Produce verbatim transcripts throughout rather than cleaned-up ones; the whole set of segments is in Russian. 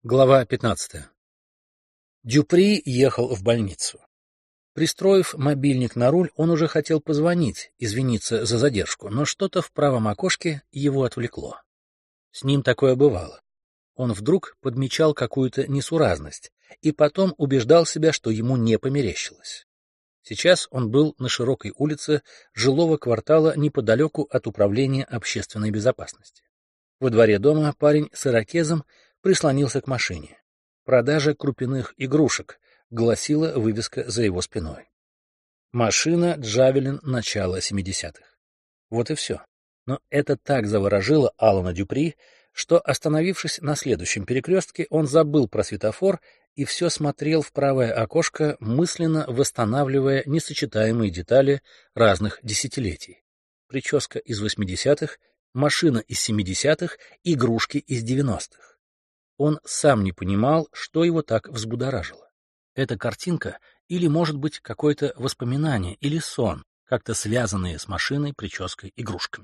Глава пятнадцатая. Дюпри ехал в больницу. Пристроив мобильник на руль, он уже хотел позвонить, извиниться за задержку, но что-то в правом окошке его отвлекло. С ним такое бывало. Он вдруг подмечал какую-то несуразность и потом убеждал себя, что ему не померещилось. Сейчас он был на широкой улице жилого квартала неподалеку от управления общественной безопасности. Во дворе дома парень с ирокезом прислонился к машине. «Продажа крупяных игрушек», — гласила вывеска за его спиной. Машина «Джавелин» начала семидесятых. Вот и все. Но это так заворожило Алана Дюпри, что, остановившись на следующем перекрестке, он забыл про светофор и все смотрел в правое окошко, мысленно восстанавливая несочетаемые детали разных десятилетий. Прическа из восьмидесятых, машина из семидесятых, игрушки из девяностых. Он сам не понимал, что его так взбудоражило. Эта картинка или, может быть, какое-то воспоминание или сон, как-то связанные с машиной, прической, игрушками.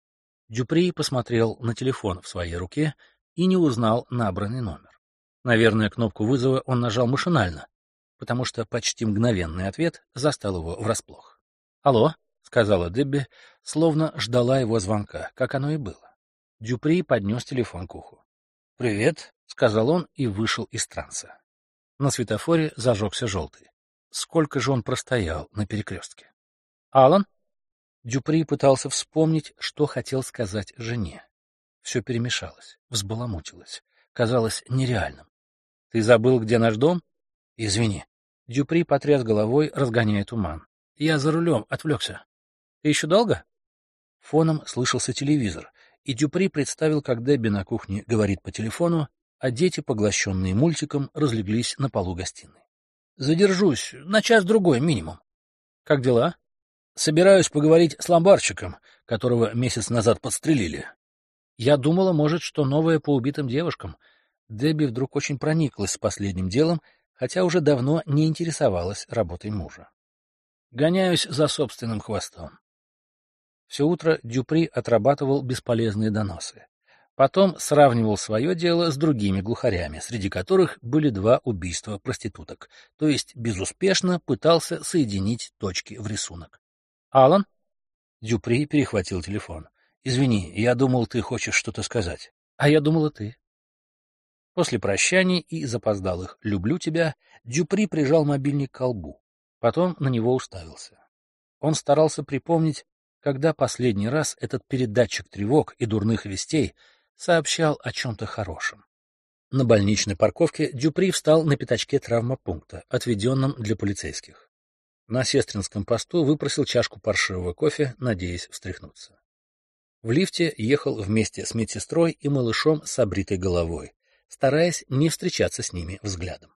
Дюпри посмотрел на телефон в своей руке и не узнал набранный номер. Наверное, кнопку вызова он нажал машинально, потому что почти мгновенный ответ застал его врасплох. «Алло», — сказала Дебби, словно ждала его звонка, как оно и было. Дюпри поднес телефон к уху. «Привет», — сказал он и вышел из транса. На светофоре зажегся желтый. Сколько же он простоял на перекрестке? «Алан?» Дюпри пытался вспомнить, что хотел сказать жене. Все перемешалось, взбаламутилось, казалось нереальным. «Ты забыл, где наш дом?» «Извини». Дюпри потряс головой, разгоняя туман. «Я за рулем, отвлекся». «Ты еще долго?» Фоном слышался телевизор, и Дюпри представил, как Дебби на кухне говорит по телефону, а дети, поглощенные мультиком, разлеглись на полу гостиной. «Задержусь на час-другой минимум». «Как дела?» «Собираюсь поговорить с ломбарщиком, которого месяц назад подстрелили». «Я думала, может, что новое по убитым девушкам». Дебби вдруг очень прониклась с последним делом, хотя уже давно не интересовалась работой мужа. «Гоняюсь за собственным хвостом». Все утро Дюпри отрабатывал бесполезные доносы. Потом сравнивал свое дело с другими глухарями, среди которых были два убийства проституток, то есть безуспешно пытался соединить точки в рисунок. «Алан?» Дюпри перехватил телефон. «Извини, я думал, ты хочешь что-то сказать». «А я думала, ты». После прощаний и запоздалых «люблю тебя» Дюпри прижал мобильник к колбу. Потом на него уставился. Он старался припомнить, когда последний раз этот передатчик тревог и дурных вестей сообщал о чем-то хорошем. На больничной парковке Дюпри встал на пятачке травмопункта, отведенном для полицейских. На сестринском посту выпросил чашку паршивого кофе, надеясь встряхнуться. В лифте ехал вместе с медсестрой и малышом с обритой головой, стараясь не встречаться с ними взглядом.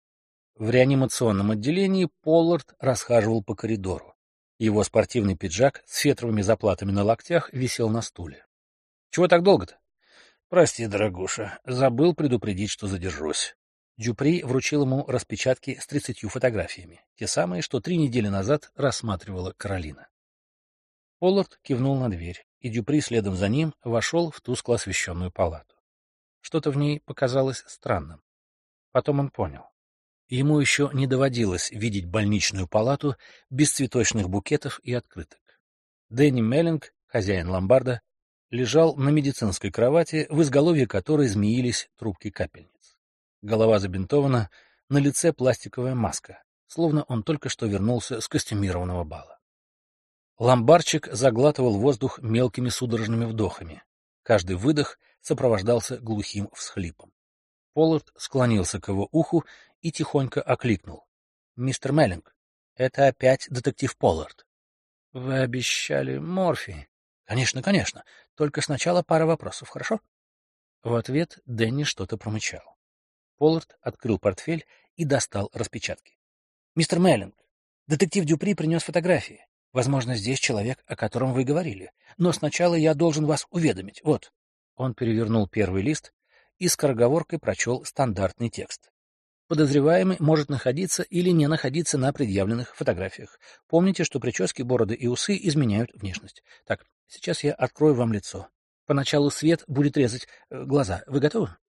В реанимационном отделении Поллард расхаживал по коридору. Его спортивный пиджак с фетровыми заплатами на локтях висел на стуле. — Чего так долго-то? — Прости, дорогуша, забыл предупредить, что задержусь. Дюпри вручил ему распечатки с тридцатью фотографиями, те самые, что три недели назад рассматривала Каролина. Поллард кивнул на дверь, и Дюпри следом за ним вошел в тускло освещенную палату. Что-то в ней показалось странным. Потом он понял. Ему еще не доводилось видеть больничную палату без цветочных букетов и открыток. Дэнни Меллинг, хозяин ломбарда, лежал на медицинской кровати, в изголовье которой змеились трубки капельниц. Голова забинтована, на лице пластиковая маска, словно он только что вернулся с костюмированного бала. Ломбардчик заглатывал воздух мелкими судорожными вдохами. Каждый выдох сопровождался глухим всхлипом. Поллард склонился к его уху и тихонько окликнул. — Мистер Меллинг, это опять детектив Поллард. — Вы обещали морфий. — Конечно, конечно. Только сначала пара вопросов, хорошо? В ответ Дэнни что-то промычал. Поллард открыл портфель и достал распечатки. — Мистер Меллинг, детектив Дюпри принес фотографии. Возможно, здесь человек, о котором вы говорили. Но сначала я должен вас уведомить. Вот. Он перевернул первый лист и скороговоркой прочел стандартный текст. Подозреваемый может находиться или не находиться на предъявленных фотографиях. Помните, что прически, бороды и усы изменяют внешность. Так, сейчас я открою вам лицо. Поначалу свет будет резать э, глаза. Вы готовы?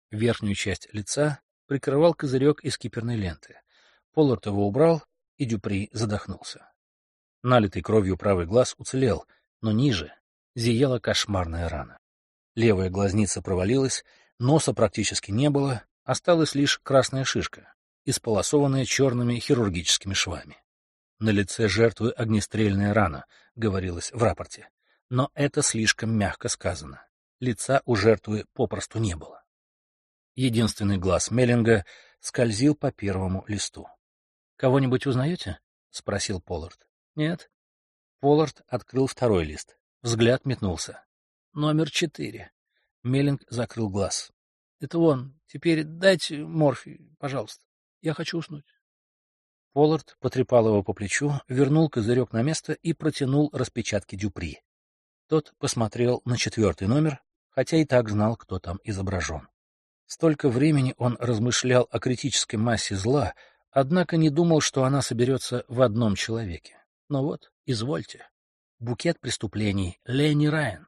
Верхнюю часть лица прикрывал козырек из киперной ленты. Поллард его убрал, и Дюпри задохнулся. Налитый кровью правый глаз уцелел, но ниже зияла кошмарная рана. Левая глазница провалилась, носа практически не было, осталась лишь красная шишка, исполосованная черными хирургическими швами. На лице жертвы огнестрельная рана, говорилось в рапорте. Но это слишком мягко сказано. Лица у жертвы попросту не было. Единственный глаз Меллинга скользил по первому листу. «Кого-нибудь узнаете?» — спросил Поллард. «Нет». Поллард открыл второй лист. Взгляд метнулся. «Номер четыре». Меллинг закрыл глаз. «Это он. Теперь дайте морфий, пожалуйста. Я хочу уснуть». Поллард потрепал его по плечу, вернул козырек на место и протянул распечатки Дюпри. Тот посмотрел на четвертый номер, хотя и так знал, кто там изображен. Столько времени он размышлял о критической массе зла, однако не думал, что она соберется в одном человеке. Но вот, извольте. Букет преступлений. Лени Райан.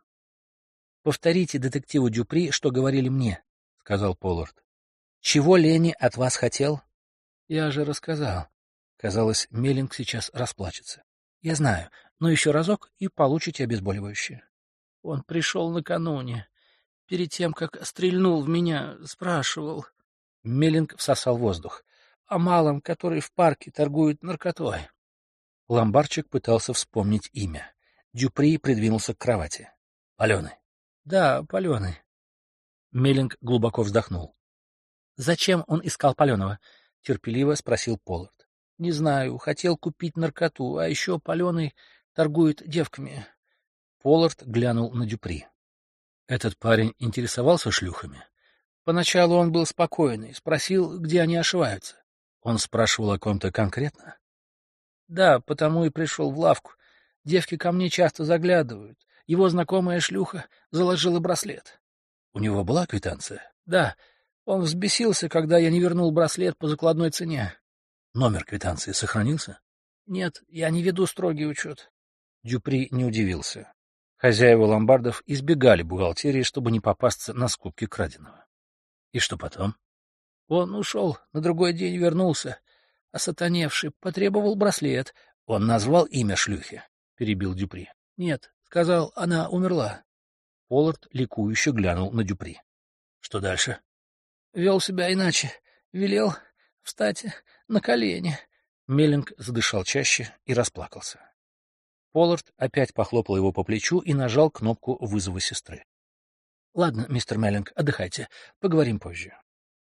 «Повторите детективу Дюпри, что говорили мне», — сказал Поллард. «Чего Лени от вас хотел?» «Я же рассказал». Казалось, Меллинг сейчас расплачется. «Я знаю, но еще разок и получите обезболивающее». «Он пришел накануне. Перед тем, как стрельнул в меня, спрашивал». Меллинг всосал воздух. «О малом, который в парке торгует наркотой». Ломбардчик пытался вспомнить имя. Дюпри придвинулся к кровати. «Паленый». «Да, паленый». Меллинг глубоко вздохнул. «Зачем он искал паленого?» — терпеливо спросил Поллард. «Не знаю, хотел купить наркоту, а еще паленый торгует девками». Поллард глянул на Дюпри. Этот парень интересовался шлюхами? Поначалу он был спокойный, спросил, где они ошиваются. Он спрашивал о ком-то конкретно? Да, потому и пришел в лавку. Девки ко мне часто заглядывают. Его знакомая шлюха заложила браслет. У него была квитанция? Да. Он взбесился, когда я не вернул браслет по закладной цене. Номер квитанции сохранился? Нет, я не веду строгий учет. Дюпри не удивился. Хозяева ломбардов избегали бухгалтерии, чтобы не попасться на скупки краденого. И что потом? Он ушел, на другой день вернулся, осатаневший, потребовал браслет. Он назвал имя шлюхи, перебил Дюпри. Нет, сказал, она умерла. Поллард ликующе глянул на Дюпри. Что дальше? Вел себя иначе, велел встать на колени. Меллинг задышал чаще и расплакался. Поллард опять похлопал его по плечу и нажал кнопку вызова сестры. — Ладно, мистер Меллинг, отдыхайте. Поговорим позже.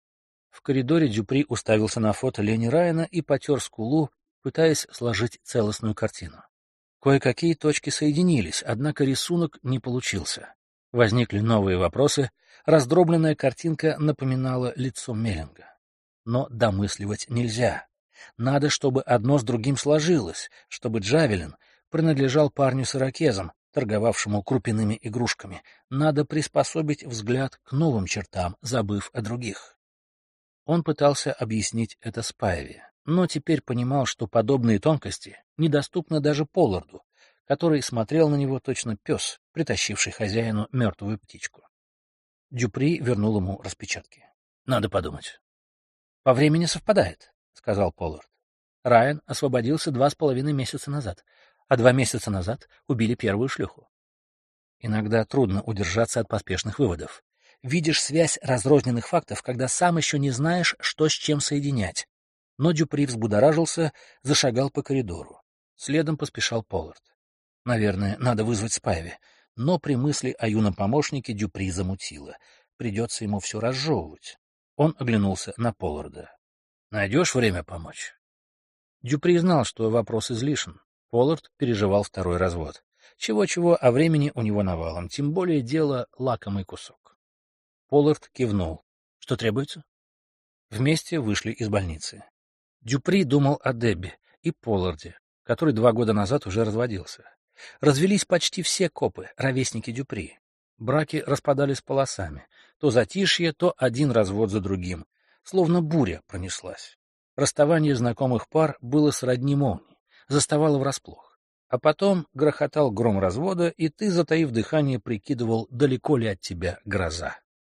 В коридоре Дюпри уставился на фото Лени Райана и потер скулу, пытаясь сложить целостную картину. Кое-какие точки соединились, однако рисунок не получился. Возникли новые вопросы, раздробленная картинка напоминала лицо Меллинга. Но домысливать нельзя. Надо, чтобы одно с другим сложилось, чтобы Джавелин принадлежал парню с ирокезом, торговавшему крупяными игрушками. Надо приспособить взгляд к новым чертам, забыв о других. Он пытался объяснить это Спайве, но теперь понимал, что подобные тонкости недоступны даже Полларду, который смотрел на него точно пес, притащивший хозяину мертвую птичку. Дюпри вернул ему распечатки. — Надо подумать. — По времени совпадает, — сказал Поллард. Райан освободился два с половиной месяца назад, а два месяца назад убили первую шлюху. Иногда трудно удержаться от поспешных выводов. Видишь связь разрозненных фактов, когда сам еще не знаешь, что с чем соединять. Но Дюпри взбудоражился, зашагал по коридору. Следом поспешал Поллард. Наверное, надо вызвать Спайви, но при мысли о юном помощнике Дюпри замутило. Придется ему все разжевывать. Он оглянулся на Полларда. — Найдешь время помочь? Дюпри знал, что вопрос излишен. Поллард переживал второй развод. Чего-чего, а времени у него навалом, тем более дело лакомый кусок. Поллард кивнул. — Что требуется? Вместе вышли из больницы. Дюпри думал о Дебби и Полларде, который два года назад уже разводился. Развелись почти все копы, ровесники Дюпри. Браки распадались полосами. То затишье, то один развод за другим. Словно буря пронеслась. Расставание знакомых пар было сродни молнии, заставало врасплох. А потом грохотал гром развода, и ты, затаив дыхание, прикидывал, далеко ли от тебя гроза.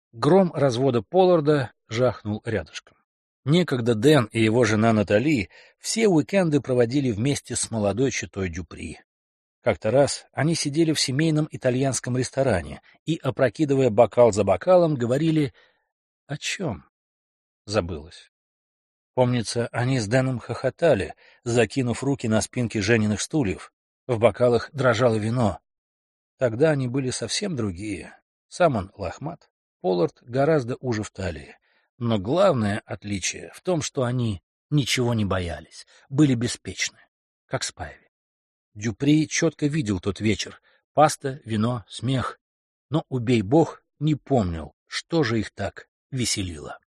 Гром развода Полларда жахнул рядышком. Некогда Дэн и его жена Натали все уикенды проводили вместе с молодой четой Дюпри. Как-то раз они сидели в семейном итальянском ресторане и, опрокидывая бокал за бокалом, говорили «О чем?» Забылось. Помнится, они с Дэном хохотали, закинув руки на спинки Жениных стульев. В бокалах дрожало вино. Тогда они были совсем другие. Сам он лохмат, Поллард гораздо уже в талии. Но главное отличие в том, что они ничего не боялись, были беспечны, как Спайви. Дюпри четко видел тот вечер. Паста, вино, смех. Но, убей бог, не помнил, что же их так веселило.